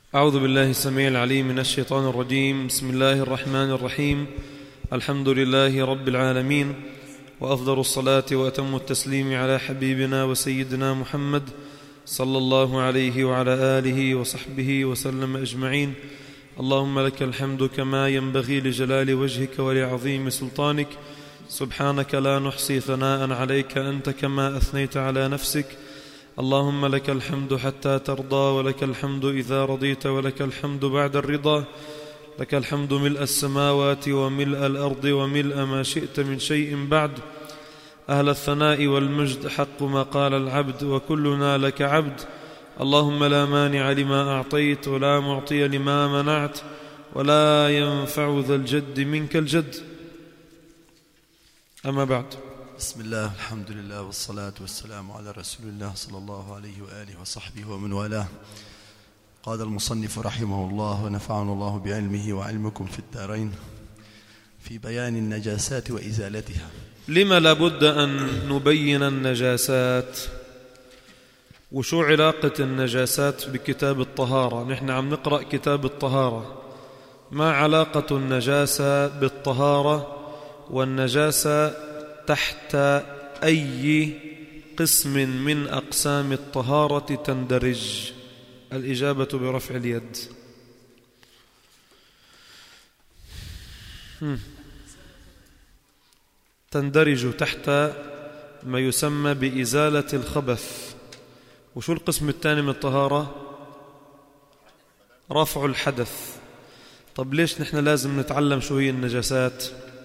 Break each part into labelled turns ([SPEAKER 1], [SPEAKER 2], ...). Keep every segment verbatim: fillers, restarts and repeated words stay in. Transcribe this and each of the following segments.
[SPEAKER 1] أعوذ بالله السميع العليم من الشيطان الرجيم. بسم الله الرحمن الرحيم. الحمد لله رب العالمين، وأفضل الصلاة وأتم التسليم على حبيبنا وسيدنا محمد صلى الله عليه وعلى آله وصحبه وسلم أجمعين. اللهم لك الحمد كما ينبغي لجلال وجهك ولعظيم سلطانك، سبحانك لا نحصي ثناء عليك أنت كما أثنيت على نفسك. اللهم لك الحمد حتى ترضى، ولك الحمد إذا رضيت، ولك الحمد بعد الرضا. لك الحمد ملء السماوات وملء الأرض وملء ما شئت من شيء بعد. أهل الثناء والمجد حق ما قال العبد، وكلنا لك عبد. اللهم لا مانع لما أعطيت، ولا معطي لما منعت، ولا ينفع ذا الجد منك الجد. أما بعد،
[SPEAKER 2] بسم الله، الحمد لله، والصلاة والسلام على رسول الله صلى الله عليه وآله وصحبه ومن والاه. قال المصنف رحمه الله ونفعنا الله بعلمه وعلمكم في الدارين، في بيان النجاسات وإزالتها.
[SPEAKER 1] لما لابد أن نبين النجاسات؟ وشو علاقة النجاسات بكتاب الطهارة؟ نحن عم نقرأ كتاب الطهارة. ما علاقة النجاسة بالطهارة؟ والنجاسة تحت أي قسم من أقسام الطهارة تندرج؟ الإجابة برفع اليد. تندرج تحت ما يسمى بإزالة الخبث. وشو القسم الثاني من الطهارة؟ رفع الحدث. طب ليش نحن لازم نتعلم شو هي النجاسات؟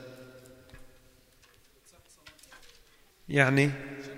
[SPEAKER 1] يعني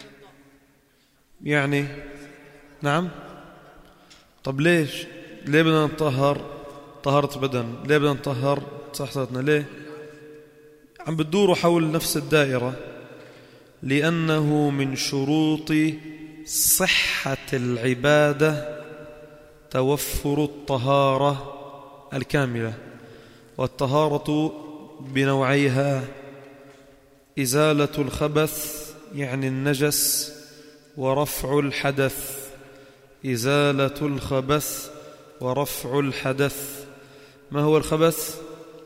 [SPEAKER 1] يعني نعم. طب ليش ليه بدنا نطهر؟ طهارة بدن. ليه بدنا نطهر صحتنا؟ ليه عم بتدوروا حول نفس الدائرة؟ لأنه من شروط صحة العبادة توفر الطهارة الكاملة. والطهارة بنوعيها: إزالة الخبث يعني النجس، ورفع الحدث. إزالة الخبث ورفع الحدث. ما هو الخبث؟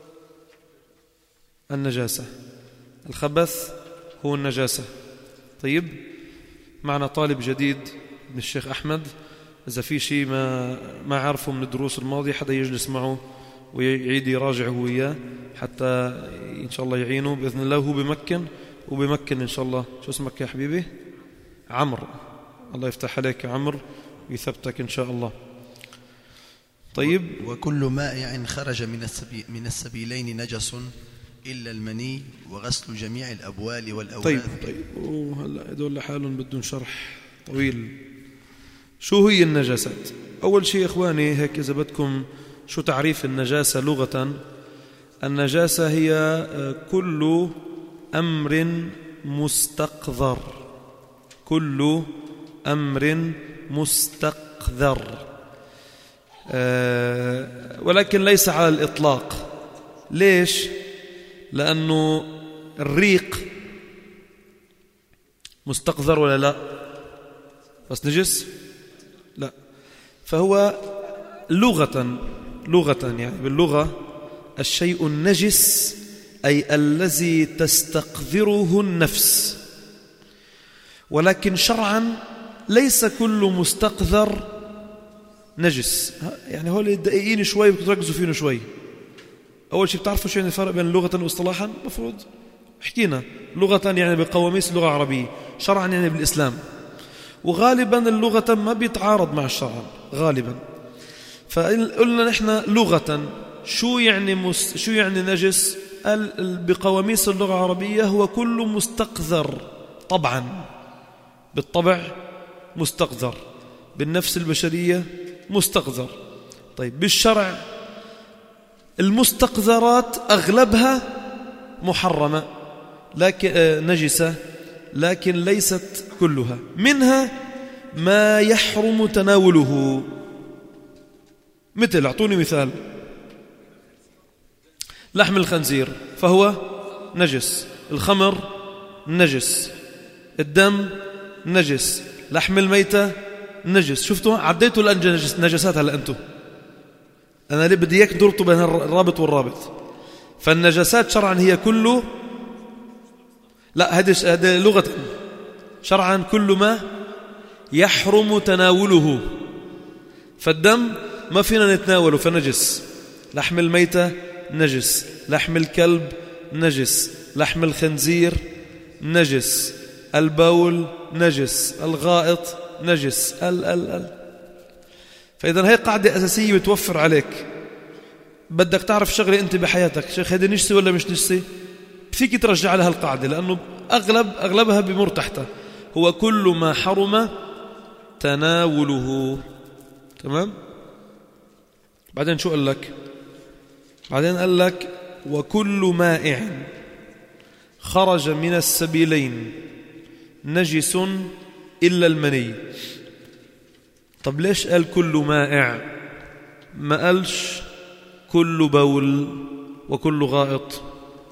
[SPEAKER 1] النجاسة. الخبث هو النجاسة. طيب، معنا طالب جديد من الشيخ أحمد. إذا في شيء ما ما عارفه من الدروس الماضية، حدا يجلس معه ويعيد يراجع هو إياه، حتى إن شاء الله يعينه بإذن الله. هو بمكن وبمكن إن شاء الله. شو اسمك يا حبيبي؟ عمرو. الله يفتح عليك يا عمرو ويثبتك إن شاء الله. طيب،
[SPEAKER 2] وكل مائع خرج من السبي من السبيلين نجس إلا المني، وغسل جميع الأبوال والأوراث.
[SPEAKER 1] طيب طيب وهلا هدول لحالهم بدون شرح طويل. شو هي النجاسات؟ أول شيء إخواني هيك إذا بدكم، شو تعريف النجاسة لغة؟ النجاسة هي كل أمر مستقذر. كل أمر مستقذر، أه ولكن ليس على الإطلاق. ليش؟ لأنه الريق مستقذر ولا لا؟ بس نجس؟ لا. فهو لغة لغة يعني باللغة الشيء النجس أي الذي تستقذره النفس. ولكن شرعا ليس كل مستقذر نجس. يعني هول الدقيقين شوي بتركزوا فينا شوي. أول شيء بتعرفوا شو يعني الفرق بين لغة واصطلاحا؟ مفروض حكينا لغة يعني بقواميس اللغة العربية، شرعا يعني بالإسلام. وغالبا اللغة ما بيتعارض مع الشرع غالبا. فقلنا نحن لغة شو يعني مس... شو يعني نجس؟ بقواميس اللغة العربية هو كل مستقذر. طبعا بالطبع مستقذر، بالنفس البشرية مستقذر. طيب بالشرع المستقذرات أغلبها محرمة لكن نجسة، لكن ليست كلها. منها ما يحرم تناوله. مثل، أعطوني مثال. لحم الخنزير فهو نجس، الخمر نجس، الدم نجس، لحم الميتة نجس. شفتوا؟ عديتوا النجسات هلا أنتم أنا ليه بدي إياك تربطوا بين الرابط والرابط. فالنجاسات شرعا هي كله، لا هذه هذه لغة، شرعا كل ما يحرم تناوله. فالدم ما فينا نتناوله فنجس، لحم الميتة نجس، لحم الكلب نجس، لحم الخنزير نجس، البول نجس، الغائط نجس، ال ال ال فإذا هي قاعدة أساسية بتوفر عليك. بدك تعرف شغلة أنت بحياتك، شيخ هذه نجسة ولا مش نجسة، فيك ترجع لها القاعدة، لأنه أغلب أغلبها بمر تحتها. هو كل ما حرم تناوله. تمام. بعدين شو قال لك؟ بعدين قال لك وكل مائع خرج من السبيلين نجس إلا المني. طب ليش قال كل مائع، ما قالش كل بول وكل غائط؟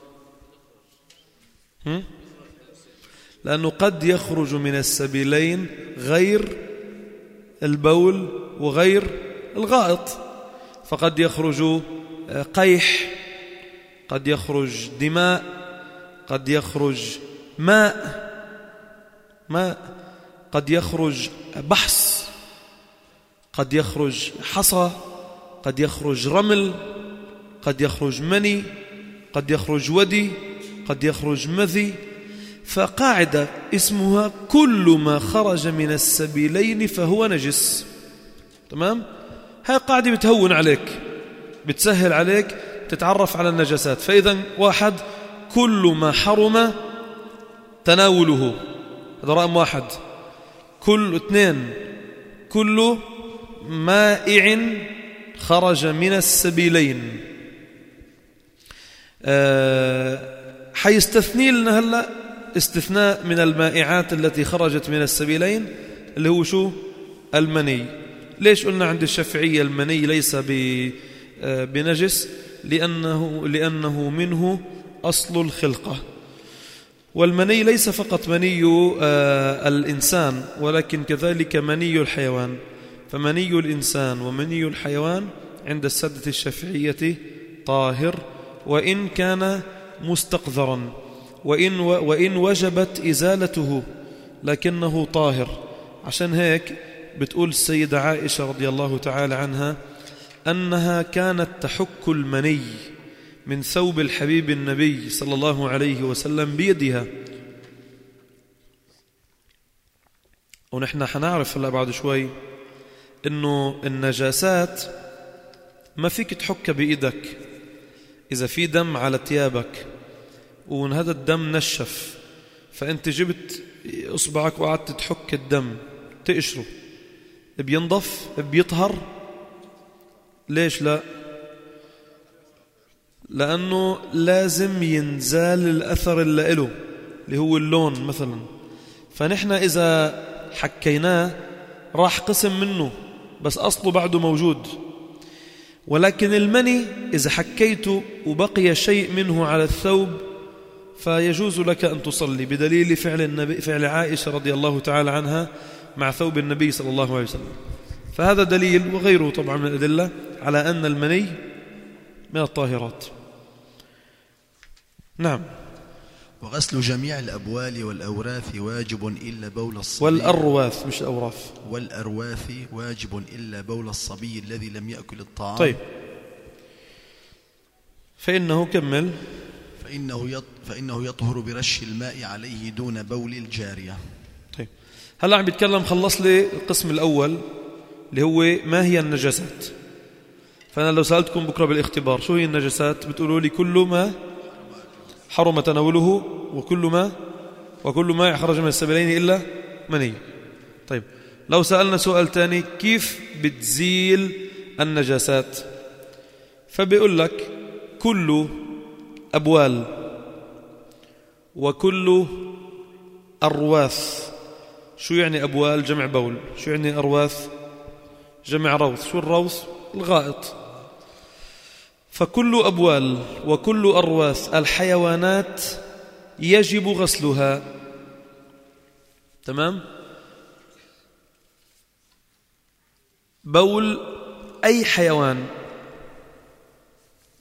[SPEAKER 1] هم؟ لأنه قد يخرج من السبيلين غير البول وغير الغائط، فقد يخرج قيح، قد يخرج دماء، قد يخرج ماء ماء قد يخرج بحص، قد يخرج حصى، قد يخرج رمل، قد يخرج مني، قد يخرج ودي، قد يخرج مذي. فقاعدة اسمها كل ما خرج من السبيلين فهو نجس. تمام. هاي قاعدة بتهون عليك، بتسهل عليك تتعرف على النجاسات. فإذا واحد، كل ما حرم تناوله، هذا رقم واحد. كل اثنين، كل مائع خرج من السبيلين. أه حيستثني لنا هلأ استثناء من المائعات التي خرجت من السبيلين اللي هو شو؟ المني. ليش قلنا عند الشافعية المني ليس بنجس؟ لأنه, لأنه منه أصل الخلقة. والمني ليس فقط مني الإنسان ولكن كذلك مني الحيوان. فمني الإنسان ومني الحيوان عند السادة الشافعية طاهر، وإن كان مستقذرا، وإن, وإن وجبت إزالته لكنه طاهر. عشان هيك بتقول السيدة عائشة رضي الله تعالى عنها أنها كانت تحك المني من ثوب الحبيب النبي صلى الله عليه وسلم بيدها. ونحن حنعرف هلا بعد شوي إنه النجاسات ما فيك تحكها بإيدك. إذا في دم على ثيابك وإن هذا الدم نشف، فأنت جبت إصبعك وقعدت تحك الدم تقشره، بينضف بيطهر؟ ليش لا؟ لأنه لازم ينزال الأثر اللي له اللي هو اللون مثلا. فنحن إذا حكيناه راح قسم منه بس أصله بعده موجود. ولكن المني إذا حكيته وبقي شيء منه على الثوب فيجوز لك أن تصلي، بدليل فعل النبي فعل عائشة رضي الله تعالى عنها مع ثوب النبي صلى الله عليه وسلم. فهذا دليل وغيره طبعا من الأدلة على أن المني من الطاهرات. نعم.
[SPEAKER 2] وغسل جميع الأبوال والأوراث واجب إلا بول الصبي.
[SPEAKER 1] والأرواث مش الأوراث.
[SPEAKER 2] والأرواث واجب إلا بول الصبي الذي لم يأكل الطعام.
[SPEAKER 1] طيب. فإنه كمل
[SPEAKER 2] فإنه يط... فإنه يطهر برش الماء عليه دون بول الجارية.
[SPEAKER 1] طيب. هلا عم بيتكلم، خلص لي القسم الأول اللي هو ما هي النجاسات. فأنا لو سألتكم بكرة بالاختبار شو هي النجاسات بتقولوا لي كل ما حرم تناوله وكل ما وكل ما خرج من السبيلين إلا مني. طيب لو سألنا سؤال تاني، كيف بتزيل النجاسات؟ فبيقول لك كل أبوال وكل أرواث. شو يعني أبوال؟ جمع بول. شو يعني أرواث؟ جمع روث. شو الروث؟ الغائط. فكل أبوال وكل أرواث الحيوانات يجب غسلها. تمام؟ بول أي حيوان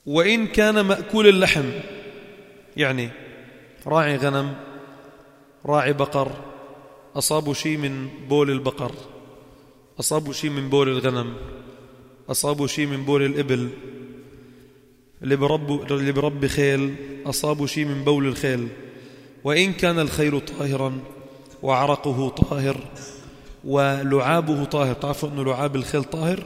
[SPEAKER 1] وإن كان مأكول اللحم، يعني راعي غنم راعي بقر أصابوا شيء من بول البقر، أصابوا شيء من بول الغنم، أصابوا شيء من بول الإبل، اللي بربوا اللي بربي خيل أصابوا شيء من بول الخيل، وإن كان الخيل طاهرا وعرقه طاهر ولعابه طاهر. تعرفوا أنه لعاب الخيل طاهر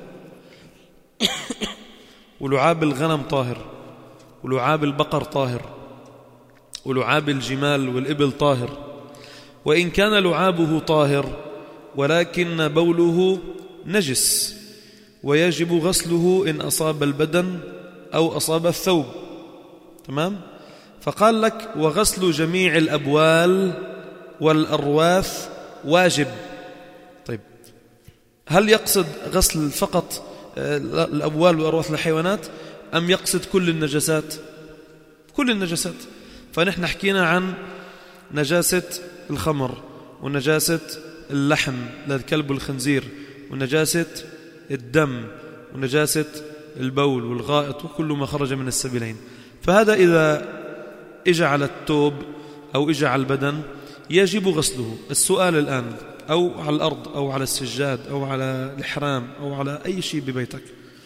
[SPEAKER 1] ولعاب الغنم طاهر ولعاب البقر طاهر ولعاب الجمال والإبل طاهر. وإن كان لعابه طاهر ولكن بوله نجس ويجب غسله إن أصاب البدن أو أصاب الثوب. تمام؟ فقال لك وغسل جميع الأبوال والأرواث واجب. طيب هل يقصد غسل فقط الأبوال والأرواث الحيوانات أم يقصد كل النجاسات؟ كل النجاسات. فنحن حكينا عن نجاسة الخمر ونجاسة اللحم للكلب والخنزير ونجاسة الدم ونجاسة البول والغائط وكل ما خرج من السبيلين. فهذا إذا إجى على الثوب أو إجى على البدن يجب غسله. السؤال الآن، أو على الأرض أو على السجاد أو على الإحرام أو على أي شيء ببيتك،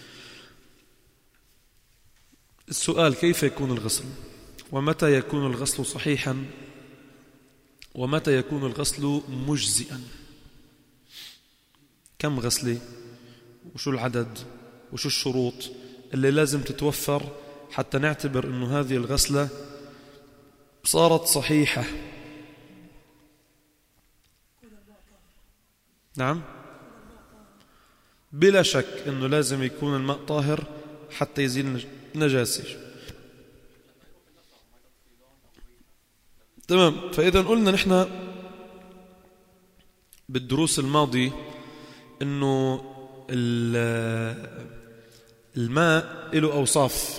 [SPEAKER 1] السؤال كيف يكون الغسل، ومتى يكون الغسل صحيحا، ومتى يكون الغسل مجزئا؟ كم غسلة، وشو العدد، وشو الشروط اللي لازم تتوفر حتى نعتبر أنه هذه الغسلة صارت صحيحة؟ نعم، بلا شك أنه لازم يكون الماء طاهر حتى يزيل نجاسة. تمام. فإذا قلنا نحن بالدروس الماضية أنه الماء له أوصاف.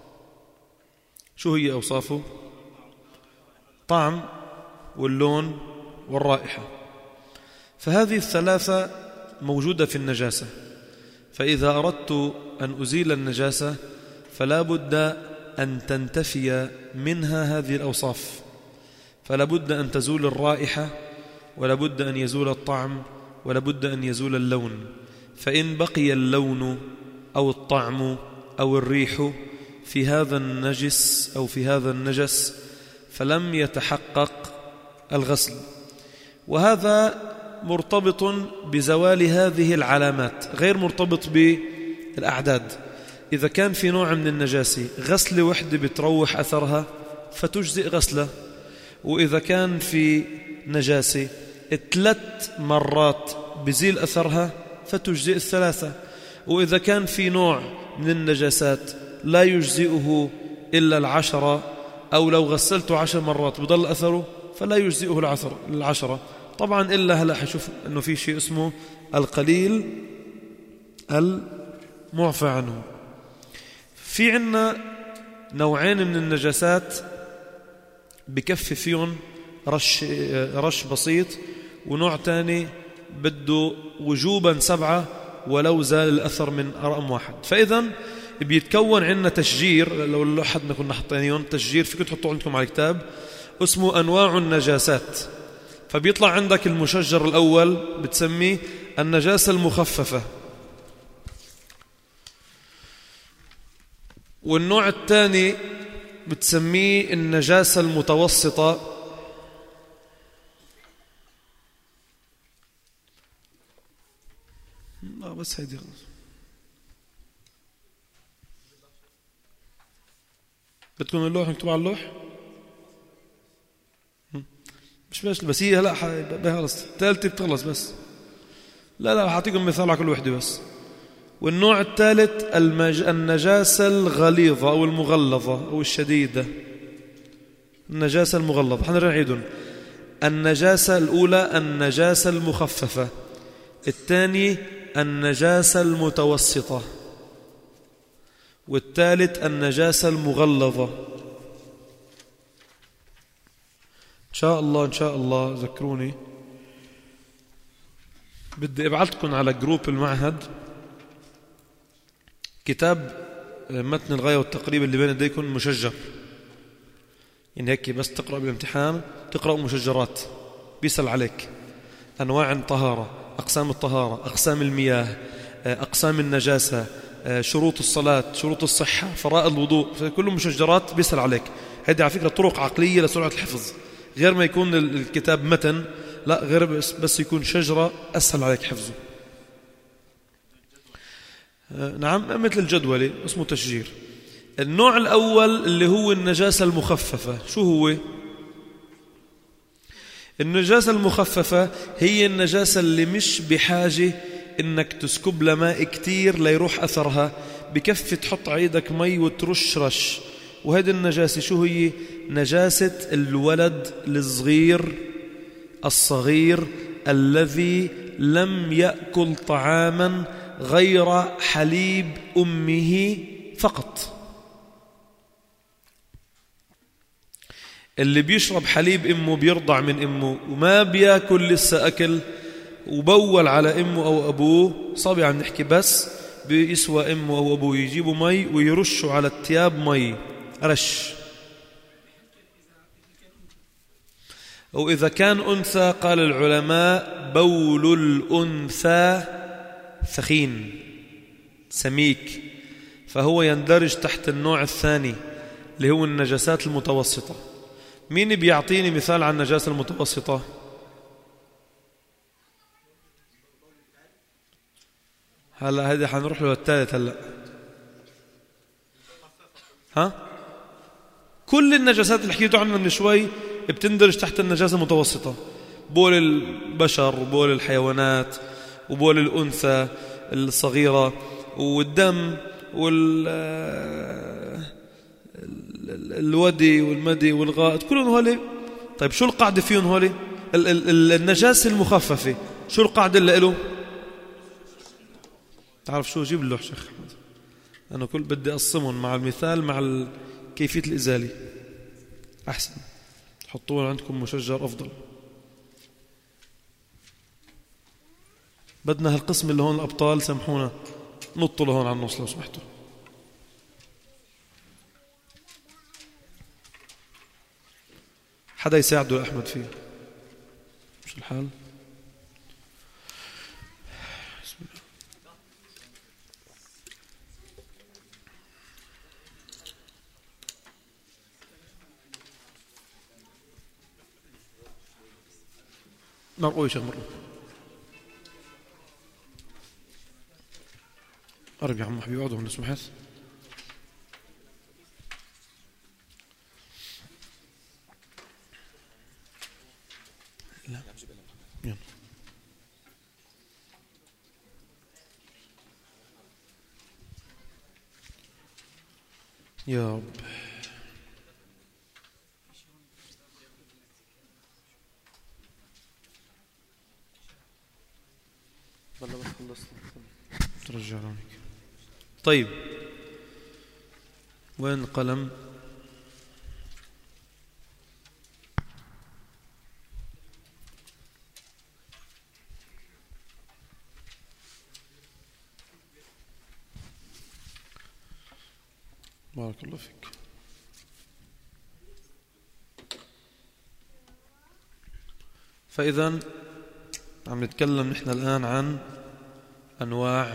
[SPEAKER 1] شو هي أوصافه؟ طعم واللون والرائحة. فهذه الثلاثة موجودة في النجاسة. فإذا أردت أن أزيل النجاسة فلا بد أن تنتفي منها هذه الأوصاف. فلا بد أن تزول الرائحة، ولا بد أن يزول الطعم، ولا بد أن يزول اللون. فإن بقي اللون أو الطعم أو الريح في هذا النجس أو في هذا النجس فلم يتحقق الغسل. وهذا مرتبط بزوال هذه العلامات، غير مرتبط بالأعداد. إذا كان في نوع من النجاسة غسلة وحدة بتروح أثرها فتجزئ غسلة، وإذا كان في نجاسة ثلاث مرات بزيل أثرها فتجزئ الثلاثة، وإذا كان في نوع من النجاسات لا يجزئه إلا العشرة، أو لو غسلته عشر مرات بضل أثره فلا يجزئه العشرة العشرة طبعا. إلا هلأ حشوف أنه في شيء اسمه القليل المعفى عنه. في عنا نوعين من النجاسات بكفي فيهم رش, رش بسيط، ونوع تاني بده وجوبا سبعة ولو زال الأثر من رقم واحد. فإذا بيتكون عندنا تشجير، لو لحدنا كنا حطينيهم تشجير فيكم تحطوا عندكم على الكتاب، اسمه أنواع النجاسات. فبيطلع عندك المشجر الأول بتسميه النجاسة المخففة، والنوع الثاني بتسميه النجاسة المتوسطة، لا بس هيدي خلص. بدكم اللوح نكتب على اللوح؟ مش ماشي، بس هي هلا خلص الثالثة بتخلص بس. لا لا هعطيكم مثال على كل وحدة بس. والنوع الثالث المج... النجاسة الغليظة أو المغلظة أو الشديدة. النجاسة المغلظة حنرجع نعيدهم. النجاسة الأولى النجاسة المخففة، الثاني النجاسة المتوسطة، والثالث النجاسة المغلظة. إن شاء الله إن شاء الله ذكروني، بدي أبعثكم على جروب المعهد كتاب متن الغاية والتقريب اللي بين يديكم مشجر، يعني هيك بس تقرأ بالامتحان تقرأ مشجرات، بيسأل عليك أنواع الطهارة، أقسام الطهارة، أقسام المياه، أقسام النجاسة، شروط الصلاة، شروط الصحة، فرائض الوضوء، كله مشجرات بيسأل عليك. هذه على فكرة طرق عقلية لسرعة الحفظ، غير ما يكون الكتاب متن، لا غير بس, بس يكون شجرة أسهل عليك حفظه. نعم، مثل الجدولة اسمه تشجير. النوع الأول اللي هو النجاسة المخففة. شو هو النجاسة المخففة؟ هي النجاسة اللي مش بحاجة إنك تسكب لها ماء كتير ليروح أثرها، بكفي تحط عيدك مي وترش رش. وهذه النجاسة شو هي؟ نجاسة الولد الصغير الصغير الذي لم يأكل طعاما غير حليب أمه فقط. اللي بيشرب حليب أمه، بيرضع من أمه وما بيأكل لسه أكل، وبول على أمه أو أبوه، صابي عم نحكي، بس بيسوى أمه أو أبوه يجيبوا مي ويرشوا على الثياب مي رش. وإذا كان أنثى قال العلماء بول الأنثى ثخين سميك، فهو يندرج تحت النوع الثاني اللي هو النجاسات المتوسطة. مين بيعطيني مثال عن النجاسة المتوسطة؟ هلا هذا حنروح له الثالث. هلا ها كل النجاسات اللي حكيتوا عنها من شوي بتندرج تحت النجاسة المتوسطة. بول البشر وبول الحيوانات وبول الأنثى الصغيرة والدم والودي والمدي والغائط، كلهم هولي. طيب شو القاعدة فيهم هولي؟ النجاسة المخففة شو القاعدة اللي له؟ تعرف شو؟ جيب اللوح شيخ أحمد، أنا كل بدي أقسمهم مع المثال مع كيفية الإزالة أحسن، حطوه عندكم مشجر أفضل. بدنا هالقسم اللي هون الأبطال سامحونا نطوا لهون على النص لو سمحتوا. حدا يساعده يا أحمد فيه؟ شو الحال؟ بسم الله. مرقوا يا شيخ، مرقوا. قرب يا عم حبيبي، اقعدوا هون سمحت. لا يلا يا رب. والله بس خلصت ترجع لونك. طيب وين القلم؟ بارك الله فيك. فإذا عم نتكلم نحن الآن عن أنواع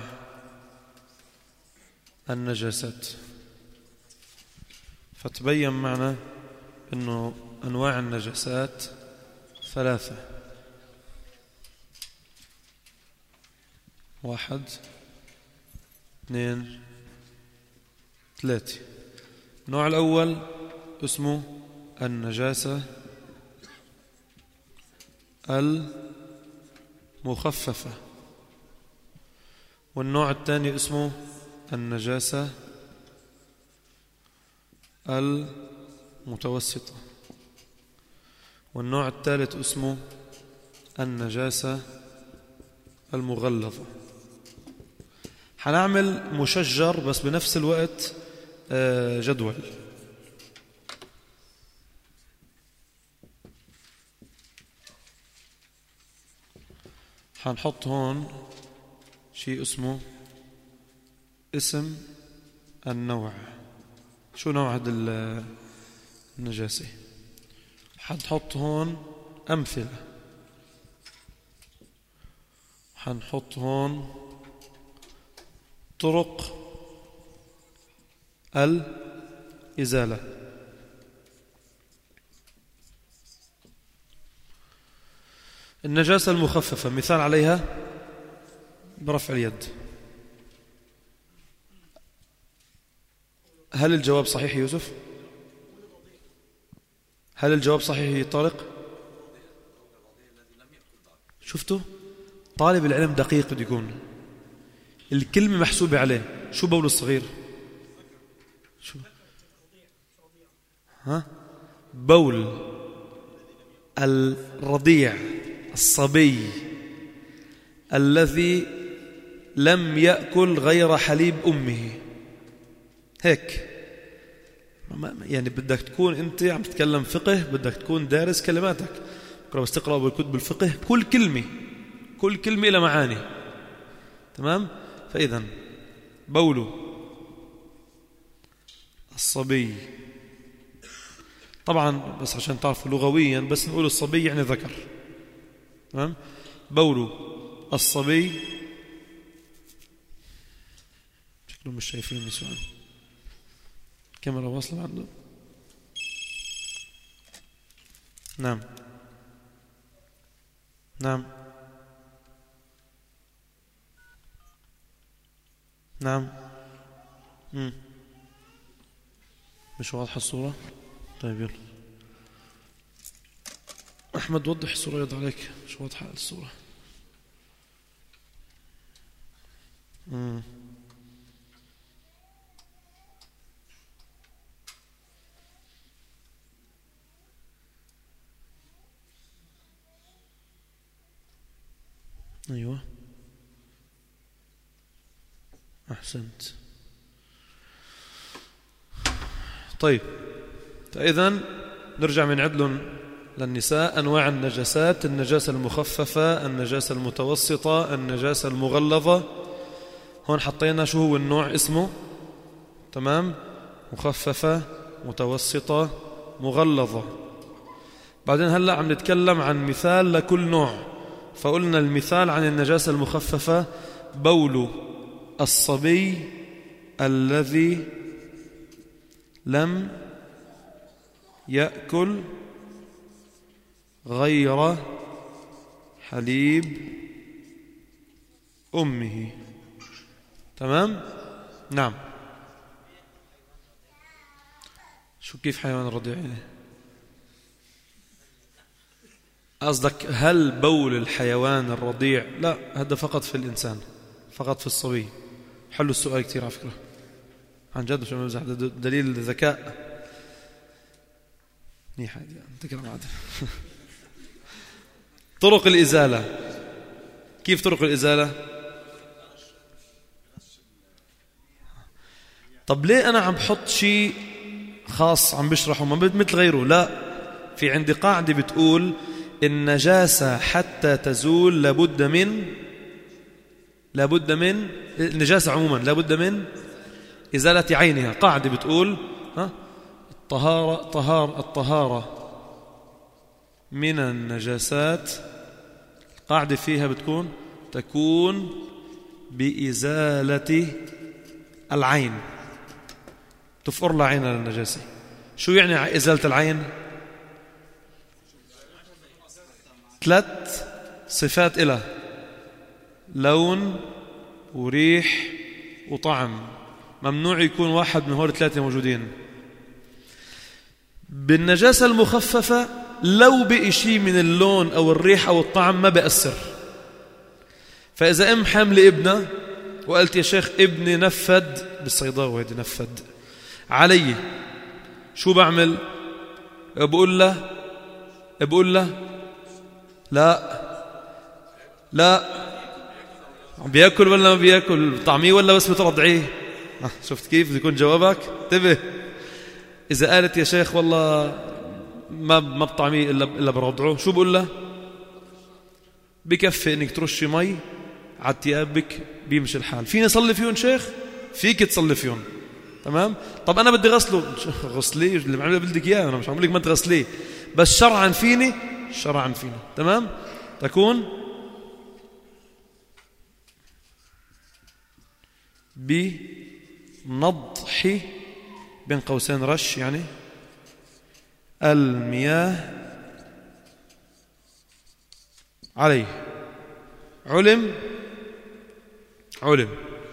[SPEAKER 1] النجاسات، فتبين معنا أنه أنواع النجاسات ثلاثة. واحد اثنين ثلاثة. النوع الأول اسمه النجاسة المخففة، والنوع الثاني اسمه النجاسة المتوسطة، والنوع الثالث اسمه النجاسة المغلظة. حنعمل مشجر بس بنفس الوقت جدول. حنحط هون شيء اسمه اسم النوع. شو نوع هذا النجاسة؟ حنحط هون أمثلة. حنحط هون طرق الإزالة. النجاسة المخففة مثال عليها برفع اليد. هل الجواب صحيح يوسف؟ هل الجواب صحيح طارق؟ شفتوا؟ طالب العلم دقيق بده يكون، الكلمة محسوبة عليه. شو بول الصغير؟ شو؟ ها؟ بول الرضيع الصبي الذي لم يأكل غير حليب أمه. هيك يعني بدك تكون أنت عم تتكلم فقه، بدك تكون دارس كلماتك. بكرة بس تقرأ بالكتب الفقه كل كلمة كل كلمة لها معاني. تمام؟ فإذا بول الصبي، طبعا بس عشان تعرفوا لغويا بس نقول الصبي يعني ذكر. تمام؟ بول الصبي، شكلهم مش شايفين سؤال الكاميرا واصلة عنده. نعم نعم نعم مم. مش واضحة الصورة؟ طيب يلا أحمد وضح الصورة يضع عليك، مش واضحة الصورة. مم. أيوة أحسنت. طيب فإذن نرجع من عدل للنساء. أنواع النجاسات: النجاسة المخففة، النجاسة المتوسطة، النجاسة المغلظة. هون حطينا شو هو النوع اسمه. تمام؟ مخففة، متوسطة، مغلظة. بعدين هلأ عم نتكلم عن مثال لكل نوع. فقلنا المثال عن النجاسة المخففة: بول الصبي الذي لم يأكل غير حليب أمه. تمام؟ نعم. شو كيف حيوان الرضيع يعني؟ قصدك هل بول الحيوان الرضيع؟ لا، هذا فقط في الإنسان، فقط في الصبي. حلو السؤال كتير على فكرة، عن جد مش ممزح، دليل ذكاء. منيحة تكرم عادل. طرق الإزالة. كيف طرق الإزالة؟ طب ليه أنا عم بحط شيء خاص عم بشرحه ما مثل غيره؟ لا، في عندي قاعدة بتقول النجاسة حتى تزول لابد من لابد من النجاسة عموما لابد من إزالة عينها. قاعدة بتقول ها الطهارة طهار الطهارة من النجاسات، قاعدة فيها بتكون تكون بإزالة العين، تفقر لها عينها للنجاسة. شو يعني إزالة العين؟ ثلاث صفات إله: لون وريح وطعم. ممنوع يكون واحد من هول الثلاثة موجودين. بالنجاسة المخففة لو بقي شيء من اللون أو الريح أو الطعم ما بيأثر. فإذا أم حامل ابنه وقلت يا شيخ ابني نفد بالصيداوي هيدي نفد علي، شو بعمل؟ بقول له بقول له لا لا بيأكل ولا ما بيأكل؟ طعميه ولا بس بترضعيه؟ شفت كيف بيكون جوابك؟ انتبه. إذا قالت يا شيخ والله ما ما بطعميه إلا إلا برضعه، شو بقول له؟ بكفي إنك ترشي مي على ثيابك بيمشي الحال. فيني أصلي فيهم شيخ؟ فيك تصلي فيهم. تمام. طب أنا بدي غسله، غسليه اللي بعمله بدك إياه، أنا مش عم لك ما تغسليه، بس شرعا فيني، شرعا فيني. تمام. تكون بنضح بين قوسين رش يعني المياه عليه. علم علم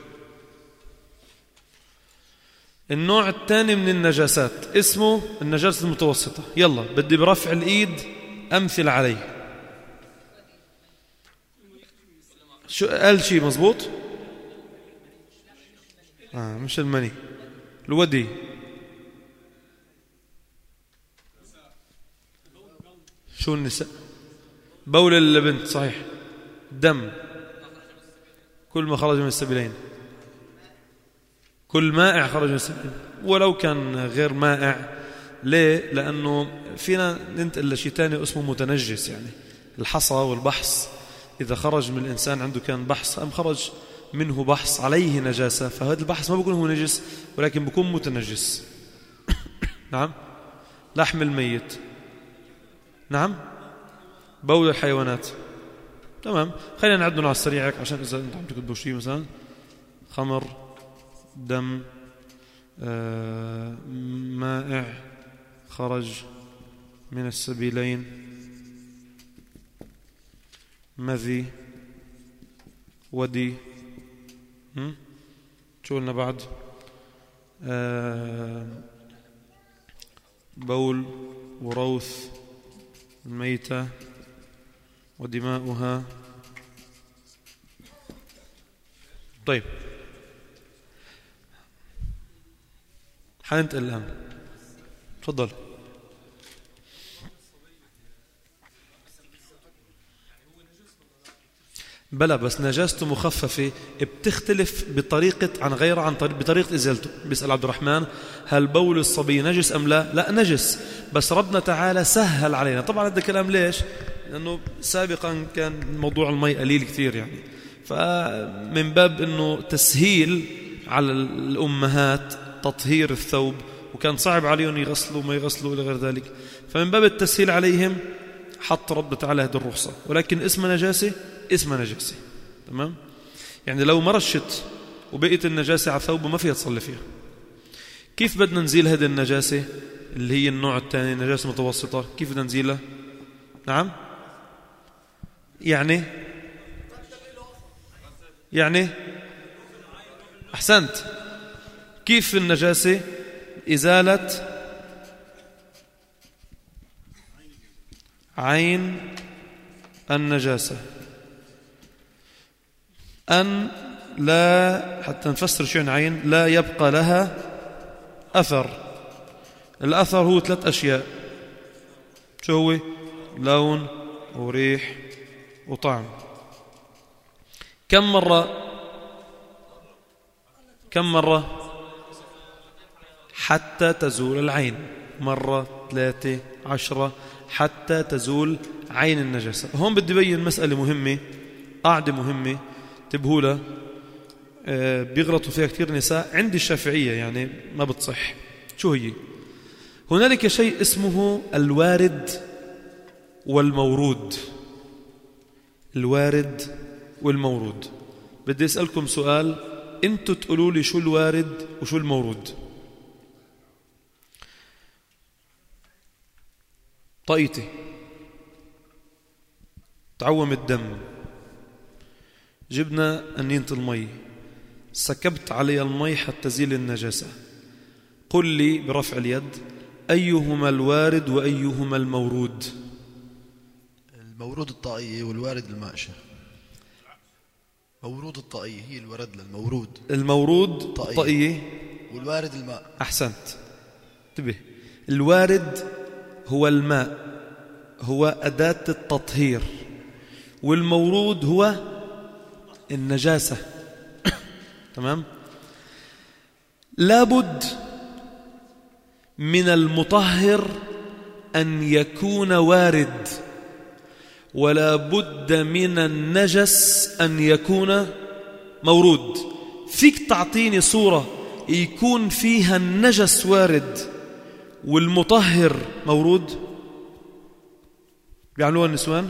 [SPEAKER 1] النوع الثاني من النجاسات اسمه النجاسة المتوسطة. يلا بدي برفع الإيد أمثل عليه. شو قال شيء مزبوط؟ آه مش المني، الودي. شو النساء؟ بول البنت صحيح. دم، كل ما خرج من السبيلين، كل مائع خرج من السبيلين ولو كان غير مائع. ليه؟ لأنه فينا ننتقل لشيء تاني اسمه متنجس، يعني الحصى والبحص. إذا خرج من الإنسان عنده كان بحص أم خرج منه بحص عليه نجاسة، فهذا البحص ما بيكون هو نجس ولكن بيكون متنجس. نعم. لحم الميت، نعم. بول الحيوانات. تمام. خلينا نعدهم على السريع عشان إذا أنت عم تكتبوا شيء مثلا خمر، دم، آه، مائع خرج من السبيلين، مذي، ودي. هم؟ شو قلنا بعد؟ آه، بول وروث الميتة ودماؤها. طيب حننتقل الآن. تفضل. بلا بس نجاسته مخففة بتختلف بطريقة عن غيرها، عن طريق بطريقة إزالته. بيسأل عبد الرحمن هل بول الصبي نجس أم لا؟ لا نجس، بس ربنا تعالى سهل علينا. طبعا هذا الكلام ليش؟ لأنه سابقا كان موضوع المي قليل كثير يعني، فمن باب أنه تسهيل على الأمهات تطهير الثوب، وكان صعب عليهم يغسلوا وما يغسلوا إلى غير ذلك، فمن باب التسهيل عليهم حط رب تعالى هذه الرخصة. ولكن اسمها نجاسة، اسمها نجاسة. تمام. يعني لو مرشت وبقيت النجاسة على ثوبه ما فيها تصلي فيها. كيف بدنا نزيل هذه النجاسة اللي هي النوع الثاني، النجاسة المتوسطة؟ كيف بدنا نزيلها؟ نعم. يعني يعني أحسنت. كيف النجاسة؟ إزالة عين النجاسة، أن لا، حتى نفسر شو عين، لا يبقى لها أثر. الأثر هو ثلاث أشياء. شو هو؟ لون وريح وطعم. كم مرة؟ كم مرة؟ حتى تزول العين. مرة، ثلاثة، عشرة، حتى تزول عين النجاسة. هون بدي بين مسألة مهمة، قاعدة مهمة انتبهوا لها، آه بيغلطوا فيها كثير نساء عند الشافعية، يعني ما بتصح. شو هي؟ هنالك شيء اسمه الوارد والمورود. الوارد والمورود. بدي أسألكم سؤال، انتوا تقولوا لي شو الوارد وشو المورود. طقيتي، تعوم الدم، جبنا أنينة المي، سكبت عليها المي حتى تزيل النجاسة. قل لي برفع اليد أيهما الوارد وأيهما المورود؟
[SPEAKER 2] المورود الطائية والوارد الماشية. مورود الطائية هي الورد للمورود. المورود
[SPEAKER 1] الطائية
[SPEAKER 2] والوارد الماء.
[SPEAKER 1] أحسنت. انتبه، الوارد هو الماء، هو أداة التطهير، والمورود هو النجاسة. تمام. لابد من المطهر أن يكون وارد، ولا بد من النجس أن يكون مورود. فيك تعطيني صورة يكون فيها النجس وارد والمطهر مورود؟ بيعملوها النسوان.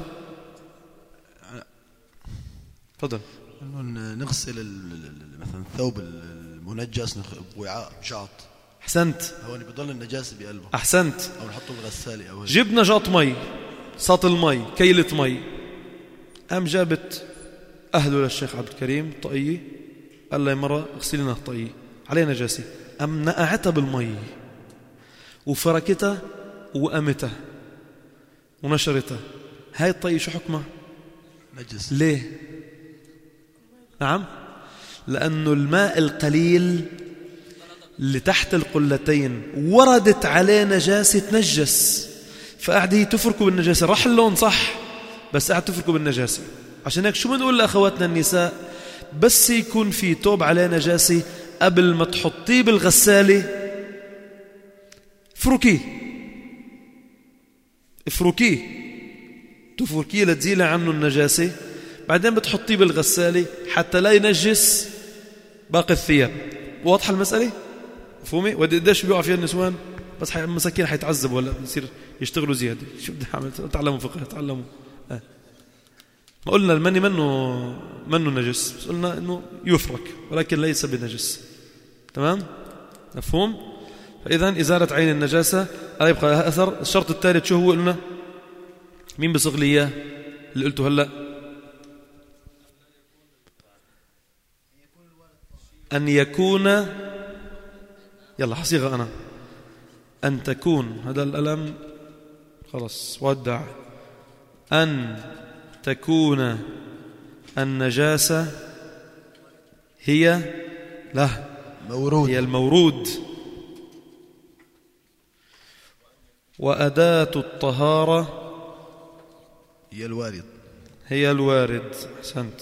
[SPEAKER 1] تفضل.
[SPEAKER 2] نغسل مثلا الثوب المنجس بوعاء جاط.
[SPEAKER 1] أحسنت.
[SPEAKER 2] هو اللي بيضل النجاسة بقلبه.
[SPEAKER 1] أحسنت.
[SPEAKER 2] أو نحطه بالغسالة أو
[SPEAKER 1] جبنا جاط مي، ساط المي، كيلة مي، قام جابت أهله للشيخ عبد الكريم طقية، قال لها يا مرة اغسلي لنا الطقية عليها نجاسة، قام نقعتها بالمي وفركتها وقامتها ونشرتها، هاي الطقية شو حكمها؟
[SPEAKER 2] نجس.
[SPEAKER 1] ليه؟ نعم، لأنه الماء القليل اللي تحت القلتين وردت عليه نجاسة تنجس، فقاعد هي تفركوا بالنجاسة، راح اللون صح بس قاعد تفركوا بالنجاسة. عشان هيك شو بنقول لأخواتنا النساء؟ بس يكون في توب عليه نجاسة قبل ما تحطيه بالغسالة فركيه، افركيه، تفركيه لتزيل عنه النجاسة، بعدين بتحطيه بالغسالة حتى لا ينجس باقي الثياب. واضحة المسألة؟ مفهومة؟ ودي قديش بيقع فيها النسوان؟ بس حي... مساكين حيتعذبوا ولا بيصير يشتغلوا زيادة. شو بدي أعمل؟ تعلموا فقه، تعلموا. آه. ما قلنا المني منه منه نجس، بس قلنا إنه يفرك ولكن ليس بنجس. تمام؟ مفهوم؟ فإذا إزالة عين النجاسة لا يبقى أثر. الشرط الثالث شو هو قلنا؟ مين بصغ لي إياه اللي قلته هلأ؟ أن يكون، يلا حصيغة أنا، أن تكون، هذا الألم خلص ودع، أن تكون النجاسة هي لا
[SPEAKER 2] مورود،
[SPEAKER 1] هي المورود، وأداة الطهارة
[SPEAKER 2] هي الوارد،
[SPEAKER 1] هي الوارد. أحسنت.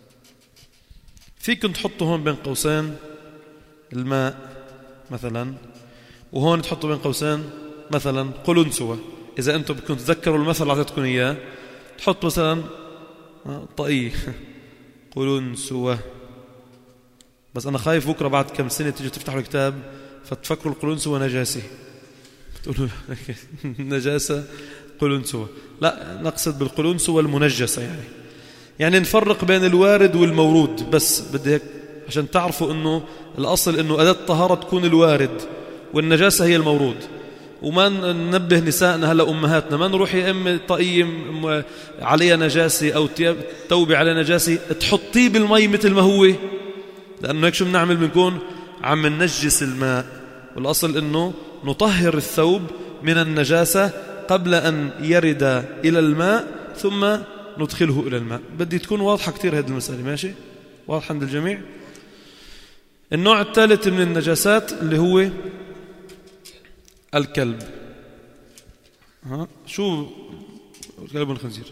[SPEAKER 1] فيكم تحطوا هون بين قوسين الماء مثلا، وهون تحطوا بين قوسين مثلا قلنسوة. إذا أنتم بدكم تتذكروا المثل اللي أعطيتكم إياه، تحط مثلا طقية قلنسوة. بس أنا خايف بكرة بعد كم سنة تيجي تفتحوا الكتاب فتفكروا القلنسوة نجاسة، تقولوا نجاسة قلنسوة. لا، نقصد بالقلنسوة المنجسة، يعني يعني نفرق بين الوارد والمورود. بس بدي هيك عشان تعرفوا انه الاصل انه اداة الطهارة تكون الوارد والنجاسة هي المورود. وما ننبه نسائنا هلا امهاتنا ما نروح يا ام طقية عليها نجاسة او توبة عليها نجاسة تحطيه بالمي مثل ما هو، لانه هيك شو بنعمل؟ بنكون عم ننجس الماء. والاصل انه نطهر الثوب من النجاسة قبل ان يرد الى الماء ثم ندخله إلى الماء. بدي تكون واضحة كتير هذه المسألة. ماشي؟ واضح عند الجميع؟ النوع الثالث من النجاسات اللي هو الكلب. ها شو الكلب والخنزير؟